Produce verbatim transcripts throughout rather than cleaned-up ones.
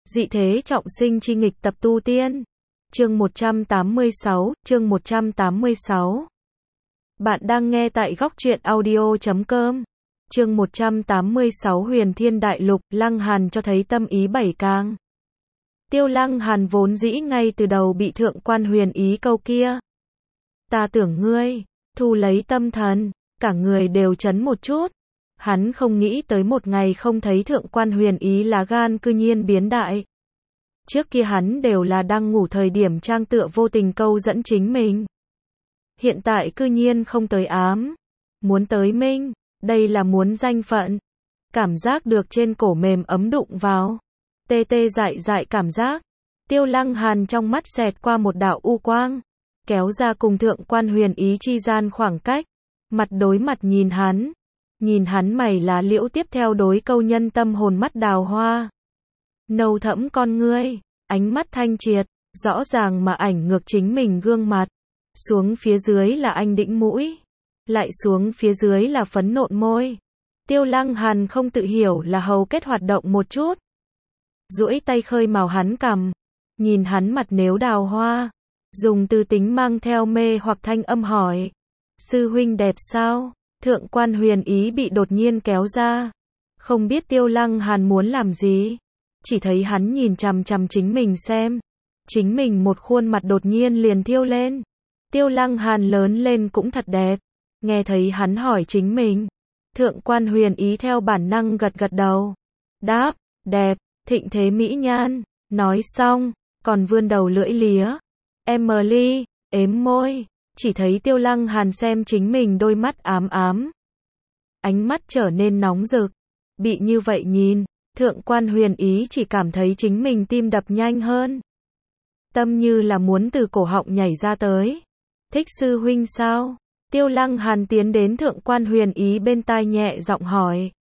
Dị thế trọng sinh chi nghịch tập tu tiên. Chương một trăm tám mươi sáu, chương một trăm tám mươi sáu. Bạn đang nghe tại góc truyện audio chấm com. Chương một trăm tám mươi sáu Huyền Thiên Đại Lục, Lăng Hàn cho thấy tâm ý bảy càng. Tiêu Lăng Hàn vốn dĩ ngay từ đầu bị thượng quan huyền ý câu kia. Ta tưởng ngươi, thu lấy tâm thần, cả người đều chấn một chút. Hắn không nghĩ tới một ngày không thấy thượng quan huyền ý lá gan cư nhiên biến đại. Trước kia hắn đều là đang ngủ thời điểm trang tựa vô tình câu dẫn chính mình. Hiện tại cư nhiên không tới ám, muốn tới minh, đây là muốn danh phận. Cảm giác được trên cổ mềm ấm đụng vào, tê tê dại dại cảm giác. Tiêu Lăng Hàn trong mắt xẹt qua một đạo u quang, kéo ra cùng thượng quan huyền ý chi gian khoảng cách, mặt đối mặt nhìn hắn. Nhìn hắn mày lá liễu tiếp theo đối câu nhân tâm hồn mắt đào hoa. Nâu thẫm con ngươi, ánh mắt thanh triệt, rõ ràng mà ảnh ngược chính mình gương mặt. Xuống phía dưới là anh đĩnh mũi, lại xuống phía dưới là phấn nộn môi. Tiêu Lăng Hàn không tự hiểu là hầu kết hoạt động một chút. Duỗi tay khơi màu hắn cằm, nhìn hắn mặt nếu đào hoa, dùng từ tính mang theo mê hoặc thanh âm hỏi. Sư huynh đẹp sao? Thượng quan huyền ý bị đột nhiên kéo ra. Không biết Tiêu Lăng Hàn muốn làm gì. Chỉ thấy hắn nhìn chằm chằm chính mình xem. Chính mình một khuôn mặt đột nhiên liền thiêu lên. Tiêu Lăng Hàn lớn lên cũng thật đẹp. Nghe thấy hắn hỏi chính mình. Thượng quan huyền ý theo bản năng gật gật đầu. Đáp, đẹp, thịnh thế mỹ nhan. Nói xong, còn vươn đầu lưỡi lía. Emily, ếm môi. Chỉ thấy Tiêu Lăng Hàn xem chính mình đôi mắt ám ám. Ánh mắt trở nên nóng rực. Bị như vậy nhìn, thượng quan huyền ý chỉ cảm thấy chính mình tim đập nhanh hơn. Tâm như là muốn từ cổ họng nhảy ra tới. Thích sư huynh sao? Tiêu Lăng Hàn tiến đến thượng quan huyền ý bên tai nhẹ giọng hỏi.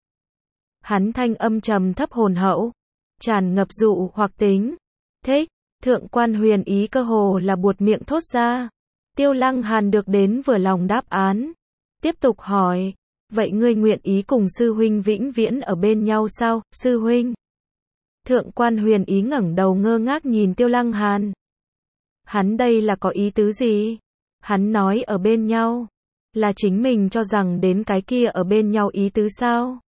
Hắn thanh âm trầm thấp hồn hậu, tràn ngập dụ hoặc tính. Thích, thượng quan huyền ý cơ hồ là buột miệng thốt ra. Tiêu Lăng Hàn được đến vừa lòng đáp án. Tiếp tục hỏi, vậy ngươi nguyện ý cùng sư huynh vĩnh viễn ở bên nhau sao, sư huynh? Thượng quan huyền ý ngẩng đầu ngơ ngác nhìn Tiêu Lăng Hàn. Hắn đây là có ý tứ gì? Hắn nói ở bên nhau, là chính mình cho rằng đến cái kia ở bên nhau ý tứ sao?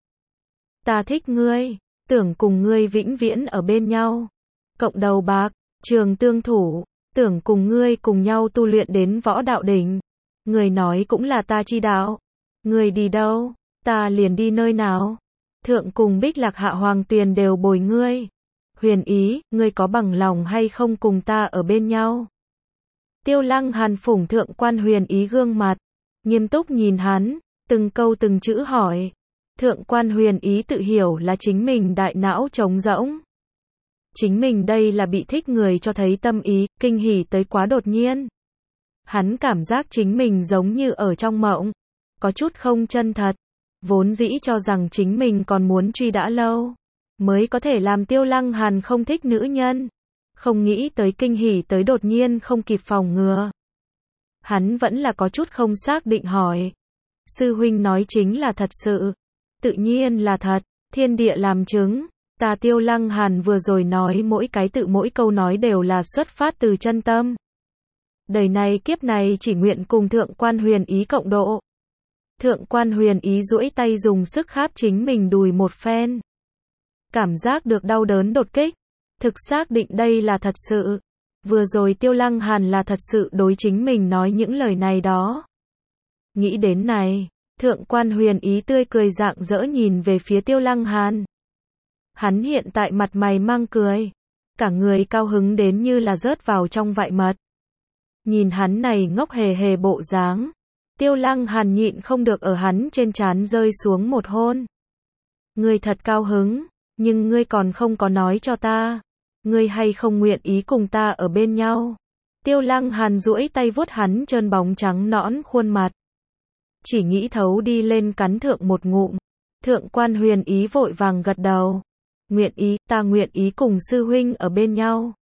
Ta thích ngươi, tưởng cùng ngươi vĩnh viễn ở bên nhau. Cộng đầu bạc, trường tương thủ. Tưởng cùng ngươi cùng nhau tu luyện đến võ đạo đỉnh. Người nói cũng là ta chi đạo. Người đi đâu, ta liền đi nơi nào. Thượng cùng Bích Lạc Hạ Hoàng Tuyền đều bồi ngươi. Huyền ý, ngươi có bằng lòng hay không cùng ta ở bên nhau? Tiêu Lăng Hàn phủng thượng quan huyền ý gương mặt, nghiêm túc nhìn hắn, từng câu từng chữ hỏi. Thượng quan huyền ý tự hiểu là chính mình đại não trống rỗng. Chính mình đây là bị thích người cho thấy tâm ý, kinh hỉ tới quá đột nhiên. Hắn cảm giác chính mình giống như ở trong mộng, có chút không chân thật. Vốn dĩ cho rằng chính mình còn muốn truy đã lâu, mới có thể làm Tiêu Lăng Hàn không thích nữ nhân. Không nghĩ tới kinh hỉ tới đột nhiên không kịp phòng ngừa. Hắn vẫn là có chút không xác định hỏi. Sư huynh nói chính là thật sự. Tự nhiên là thật, thiên địa làm chứng. Ta Tiêu Lăng Hàn vừa rồi nói mỗi cái tự mỗi câu nói đều là xuất phát từ chân tâm. Đời này kiếp này chỉ nguyện cùng thượng quan huyền ý cộng độ. Thượng quan huyền ý duỗi tay dùng sức kháp chính mình đùi một phen. Cảm giác được đau đớn đột kích. Thực xác định đây là thật sự. Vừa rồi Tiêu Lăng Hàn là thật sự đối chính mình nói những lời này đó. Nghĩ đến này, thượng quan huyền ý tươi cười rạng rỡ nhìn về phía Tiêu Lăng Hàn. Hắn hiện tại mặt mày mang cười, cả người cao hứng đến như là rớt vào trong vại mật. Nhìn hắn này ngốc hề hề bộ dáng, Tiêu Lăng Hàn nhịn không được ở hắn trên trán rơi xuống một hôn. Ngươi thật cao hứng, nhưng ngươi còn không có nói cho ta, ngươi hay không nguyện ý cùng ta ở bên nhau. Tiêu Lăng Hàn duỗi tay vuốt hắn trơn bóng trắng nõn khuôn mặt. Chỉ nghĩ thấu đi lên cắn thượng một ngụm. Thượng quan huyền ý vội vàng gật đầu. Nguyện ý, ta nguyện ý cùng sư huynh ở bên nhau.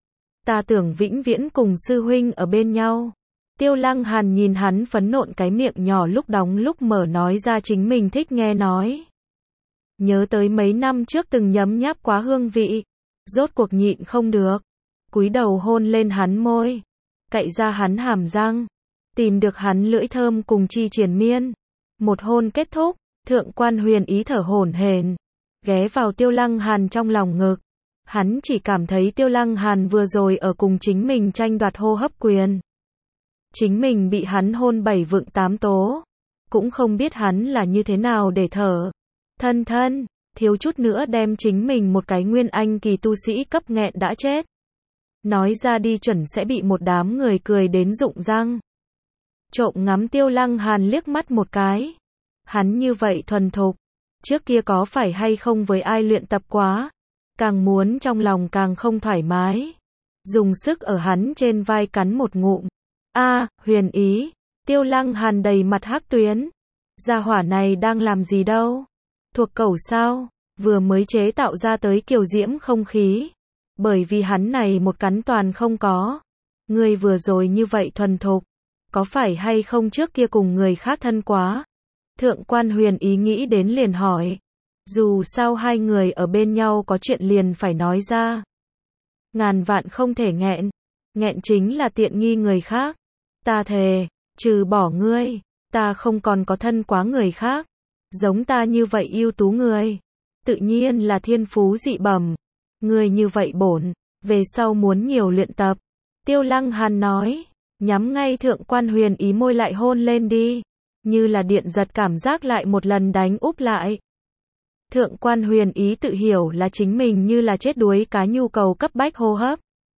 Ta tưởng vĩnh viễn cùng sư huynh ở bên nhau. Tiêu Lăng Hàn nhìn hắn phấn nộn cái miệng nhỏ lúc đóng lúc mở nói ra chính mình thích nghe nói. Nhớ tới mấy năm trước từng nhấm nháp quá hương vị. Rốt cuộc nhịn không được, cúi đầu hôn lên hắn môi, cạy ra hắn hàm răng, tìm được hắn lưỡi thơm cùng chi triền miên. Một hôn kết thúc, Thượng quan Huyền Ý thở hổn hển, ghé vào Tiêu Lăng Hàn trong lòng ngực. Hắn chỉ cảm thấy Tiêu Lăng Hàn vừa rồi ở cùng chính mình tranh đoạt hô hấp quyền. Chính mình bị hắn hôn bảy vượng tám tố, cũng không biết hắn là như thế nào để thở. Thân thân, thiếu chút nữa đem chính mình một cái nguyên anh kỳ tu sĩ cấp nghẹn đã chết. Nói ra đi chuẩn sẽ bị một đám người cười đến rụng răng. Trộm ngắm Tiêu Lăng Hàn liếc mắt một cái. Hắn như vậy thuần thục, trước kia có phải hay không với ai luyện tập quá, càng muốn trong lòng càng không thoải mái. Dùng sức ở hắn trên vai cắn một ngụm. A, à, Huyền Ý, Tiêu Lăng Hàn đầy mặt hắc tuyến. Gia hỏa này đang làm gì đâu? Thuộc cẩu sao? Vừa mới chế tạo ra tới kiều diễm không khí. Bởi vì hắn này một cắn toàn không có. Ngươi vừa rồi như vậy thuần thục, có phải hay không trước kia cùng người khác thân quá? Thượng quan Huyền Ý nghĩ đến liền hỏi. Dù sao hai người ở bên nhau có chuyện liền phải nói ra. Ngàn vạn không thể nghẹn. Nghẹn chính là tiện nghi người khác. Ta thề, trừ bỏ ngươi, ta không còn có thân quá người khác. Giống ta như vậy ưu tú người, tự nhiên là thiên phú dị bẩm. Ngươi như vậy bổn, về sau muốn nhiều luyện tập. Tiêu Lăng Hàn nói, nhắm ngay Thượng quan Huyền Ý môi lại hôn lên đi. Như là điện giật cảm giác lại một lần đánh úp lại. Thượng quan Huyền Ý tự hiểu là chính mình như là chết đuối cá nhu cầu cấp bách hô hấp.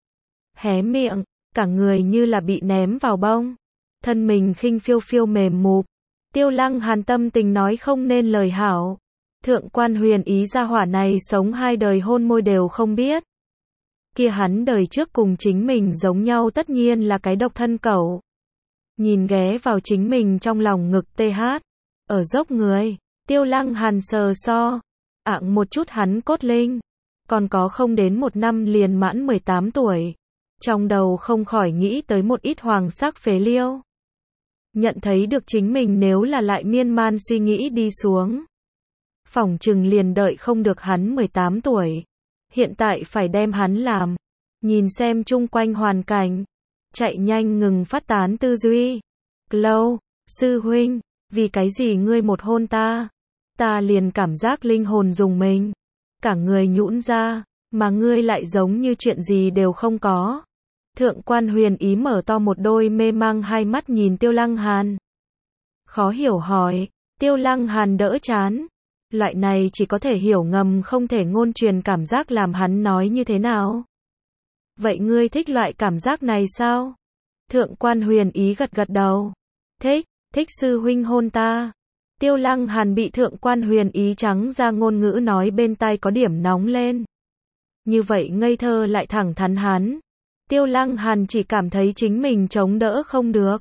Hé miệng, cả người như là bị ném vào bông. Thân mình khinh phiêu phiêu mềm mụp. Tiêu Lăng Hàn tâm tình nói không nên lời hảo. Thượng quan Huyền Ý gia hỏa này sống hai đời hôn môi đều không biết. Kia hắn đời trước cùng chính mình giống nhau tất nhiên là cái độc thân cẩu. Nhìn ghé vào chính mình trong lòng ngực tê hát. Ở dốc người, Tiêu Lăng Hàn sờ so. Ạng một chút hắn cốt linh. Còn có không đến một năm liền mãn mười tám tuổi. Trong đầu không khỏi nghĩ tới một ít hoàng sắc phế liêu. Nhận thấy được chính mình nếu là lại miên man suy nghĩ đi xuống. Phỏng chừng liền đợi không được hắn mười tám tuổi. Hiện tại phải đem hắn làm. Nhìn xem chung quanh hoàn cảnh. Chạy nhanh ngừng phát tán tư duy. Lâu, sư huynh, vì cái gì ngươi một hôn ta? Ta liền cảm giác linh hồn dùng mình. Cả người nhũn ra, mà ngươi lại giống như chuyện gì đều không có. Thượng quan Huyền Ý mở to một đôi mê mang hai mắt nhìn Tiêu Lăng Hàn. Khó hiểu hỏi, Tiêu Lăng Hàn đỡ chán. Loại này chỉ có thể hiểu ngầm không thể ngôn truyền cảm giác làm hắn nói như thế nào. Vậy ngươi thích loại cảm giác này sao? Thượng quan Huyền Ý gật gật đầu. Thích, thích sư huynh hôn ta. Tiêu Lăng Hàn bị Thượng quan Huyền Ý trắng ra ngôn ngữ nói bên tai có điểm nóng lên. Như vậy ngây thơ lại thẳng thắn hắn. Tiêu Lăng Hàn chỉ cảm thấy chính mình chống đỡ không được.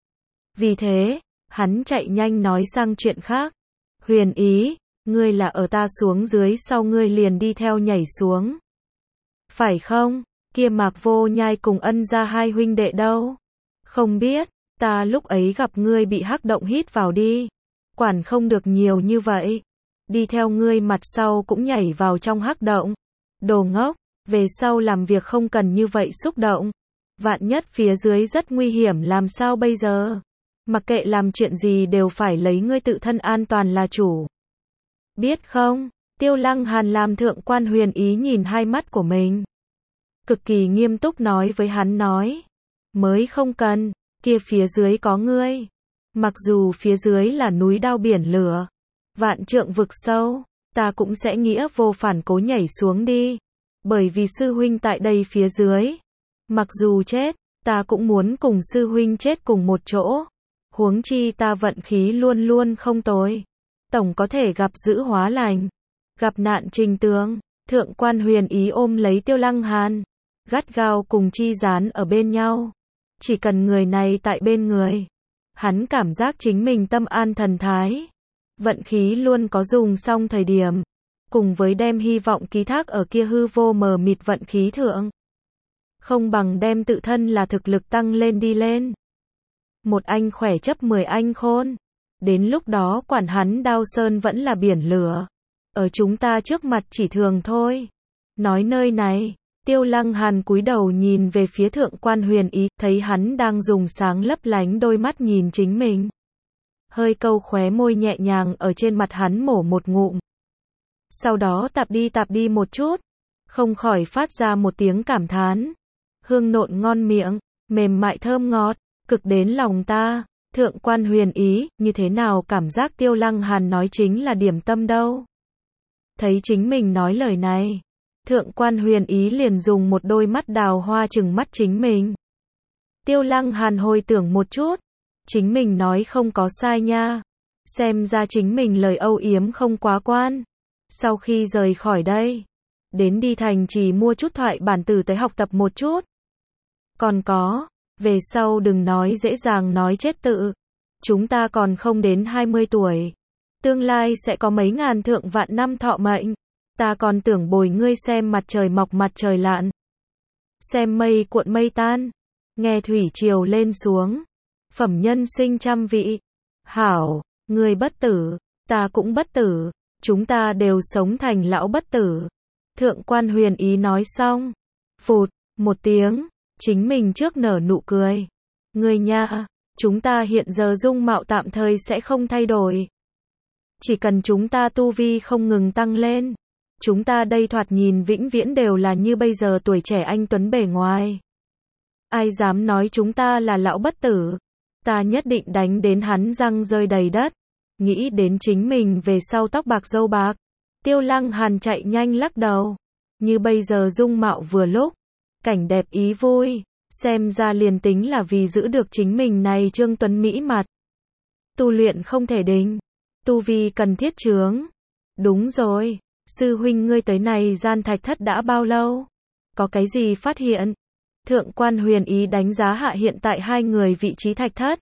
Vì thế, hắn chạy nhanh nói sang chuyện khác. Huyền Ý, ngươi là ở ta xuống dưới sau ngươi liền đi theo nhảy xuống. Phải không? Kia Mạc Vô Nhai cùng Ân gia hai huynh đệ đâu? Không biết, ta lúc ấy gặp ngươi bị hắc động hít vào đi. Quản không được nhiều như vậy. Đi theo ngươi mặt sau cũng nhảy vào trong hắc động. Đồ ngốc, về sau làm việc không cần như vậy xúc động. Vạn nhất phía dưới rất nguy hiểm làm sao bây giờ? Mặc kệ làm chuyện gì đều phải lấy ngươi tự thân an toàn là chủ. Biết không? Tiêu Lăng Hàn làm Thượng quan Huyền Ý nhìn hai mắt của mình. Cực kỳ nghiêm túc nói với hắn nói. Mới không cần, kia phía dưới có ngươi. Mặc dù phía dưới là núi đao biển lửa, vạn trượng vực sâu, ta cũng sẽ nghĩa vô phản cố nhảy xuống đi. Bởi vì sư huynh tại đây phía dưới. Mặc dù chết, ta cũng muốn cùng sư huynh chết cùng một chỗ. Huống chi ta vận khí luôn luôn không tồi. Tổng có thể gặp dữ hóa lành. Gặp nạn trình tướng. Thượng quan Huyền Ý ôm lấy Tiêu Lăng Hàn. Gắt gao cùng chi dán ở bên nhau. Chỉ cần người này tại bên người. Hắn cảm giác chính mình tâm an thần thái. Vận khí luôn có dùng xong thời điểm. Cùng với đem hy vọng ký thác ở kia hư vô mờ mịt vận khí thượng. Không bằng đem tự thân là thực lực tăng lên đi lên. Một anh khỏe chấp mười anh khôn. Đến lúc đó quản hắn đao sơn vẫn là biển lửa. Ở chúng ta trước mặt chỉ thường thôi. Nói nơi này, Tiêu Lăng Hàn cúi đầu nhìn về phía Thượng quan Huyền Ý, thấy hắn đang dùng sáng lấp lánh đôi mắt nhìn chính mình. Hơi câu khóe môi nhẹ nhàng ở trên mặt hắn mổ một ngụm. Sau đó tạp đi tạp đi một chút, không khỏi phát ra một tiếng cảm thán. Hương nộn ngon miệng, mềm mại thơm ngọt, cực đến lòng ta. Thượng quan Huyền Ý, như thế nào cảm giác Tiêu Lăng Hàn nói chính là điểm tâm đâu. Thấy chính mình nói lời này, Thượng quan Huyền Ý liền dùng một đôi mắt đào hoa trừng mắt chính mình. Tiêu Lăng Hàn hồi tưởng một chút, chính mình nói không có sai nha. Xem ra chính mình lời âu yếm không quá quan. Sau khi rời khỏi đây, đến đi thành chỉ mua chút thoại bản tử tới học tập một chút. Còn có, về sau đừng nói dễ dàng nói chết tự. Chúng ta còn không đến hai mươi tuổi. Tương lai sẽ có mấy ngàn thượng vạn năm thọ mệnh. Ta còn tưởng bồi ngươi xem mặt trời mọc mặt trời lặn. Xem mây cuộn mây tan. Nghe thủy triều lên xuống. Phẩm nhân sinh trăm vị. Hảo, ngươi bất tử, ta cũng bất tử. Chúng ta đều sống thành lão bất tử. Thượng quan Huyền Ý nói xong. Phụt, một tiếng. Chính mình trước nở nụ cười. Ngươi nha, chúng ta hiện giờ dung mạo tạm thời sẽ không thay đổi. Chỉ cần chúng ta tu vi không ngừng tăng lên. Chúng ta đây thoạt nhìn vĩnh viễn đều là như bây giờ tuổi trẻ anh tuấn bề ngoài. Ai dám nói chúng ta là lão bất tử. Ta nhất định đánh đến hắn răng rơi đầy đất. Nghĩ đến chính mình về sau tóc bạc râu bạc. Tiêu Lăng Hàn chạy nhanh lắc đầu. Như bây giờ dung mạo vừa lúc. Cảnh đẹp ý vui. Xem ra liền tính là vì giữ được chính mình này trương tuấn mỹ mặt. Tu luyện không thể đình. Tu vi cần thiết chướng. Đúng rồi. Sư huynh ngươi tới này gian thạch thất đã bao lâu? Có cái gì phát hiện? Thượng quan Huyền Ý đánh giá hạ hiện tại hai người vị trí thạch thất.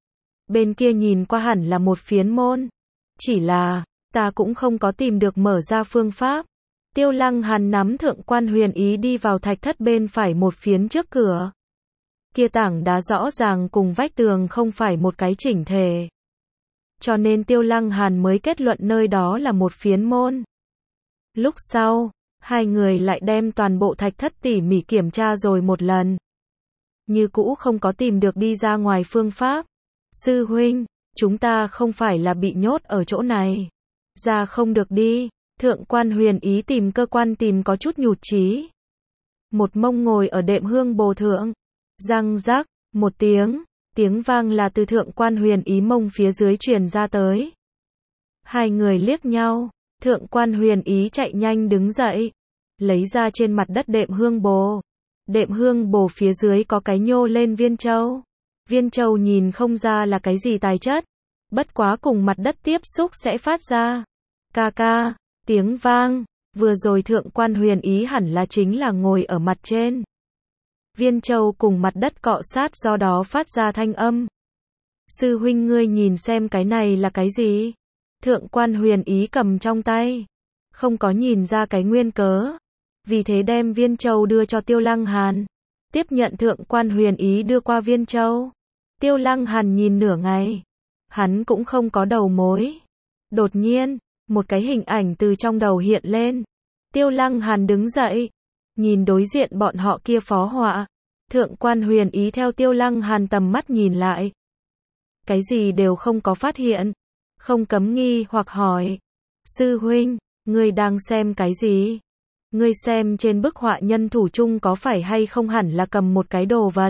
Bên kia nhìn qua hẳn là một phiến môn. Chỉ là, ta cũng không có tìm được mở ra phương pháp. Tiêu Lăng Hàn nắm Thượng quan Huyền Ý đi vào thạch thất bên phải một phiến trước cửa. Kia tảng đá rõ ràng cùng vách tường không phải một cái chỉnh thể. Cho nên Tiêu Lăng Hàn mới kết luận nơi đó là một phiến môn. Lúc sau, hai người lại đem toàn bộ thạch thất tỉ mỉ kiểm tra rồi một lần. Như cũ không có tìm được đi ra ngoài phương pháp. Sư huynh, chúng ta không phải là bị nhốt ở chỗ này. Ra không được đi. Thượng quan Huyền Ý tìm cơ quan tìm có chút nhụt chí. Một mông ngồi ở đệm hương bồ thượng. Răng rắc, một tiếng. Tiếng vang là từ Thượng quan Huyền Ý mông phía dưới truyền ra tới. Hai người liếc nhau. Thượng quan Huyền Ý chạy nhanh đứng dậy. Lấy ra trên mặt đất đệm hương bồ. Đệm hương bồ phía dưới có cái nhô lên viên châu. Viên châu nhìn không ra là cái gì tài chất. Bất quá cùng mặt đất tiếp xúc sẽ phát ra. Ca ca, tiếng vang. Vừa rồi Thượng quan Huyền Ý hẳn là chính là ngồi ở mặt trên. Viên châu cùng mặt đất cọ sát do đó phát ra thanh âm. Sư huynh ngươi nhìn xem cái này là cái gì? Thượng quan Huyền Ý cầm trong tay. Không có nhìn ra cái nguyên cớ. Vì thế đem viên châu đưa cho Tiêu Lăng Hàn. Tiếp nhận Thượng quan Huyền Ý đưa qua viên châu. Tiêu Lăng Hàn nhìn nửa ngày. Hắn cũng không có đầu mối. Đột nhiên, một cái hình ảnh từ trong đầu hiện lên. Tiêu Lăng Hàn đứng dậy. Nhìn đối diện bọn họ kia phó họa. Thượng quan Huyền Ý theo Tiêu Lăng Hàn tầm mắt nhìn lại. Cái gì đều không có phát hiện. Không cấm nghi hoặc hỏi. Sư huynh, ngươi đang xem cái gì? Ngươi xem trên bức họa nhân thủ chung có phải hay không hẳn là cầm một cái đồ vật.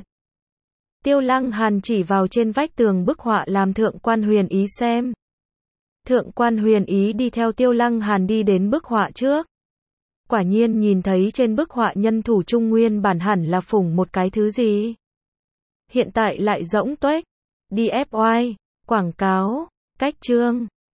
Tiêu Lăng Hàn chỉ vào trên vách tường bức họa làm Thượng quan Huyền Ý xem. Thượng quan Huyền Ý đi theo Tiêu Lăng Hàn đi đến bức họa trước. Quả nhiên nhìn thấy trên bức họa nhân thủ trung nguyên bản hẳn là phủng một cái thứ gì. Hiện tại lại rỗng tuếch. đê ép i, quảng cáo, cách chương.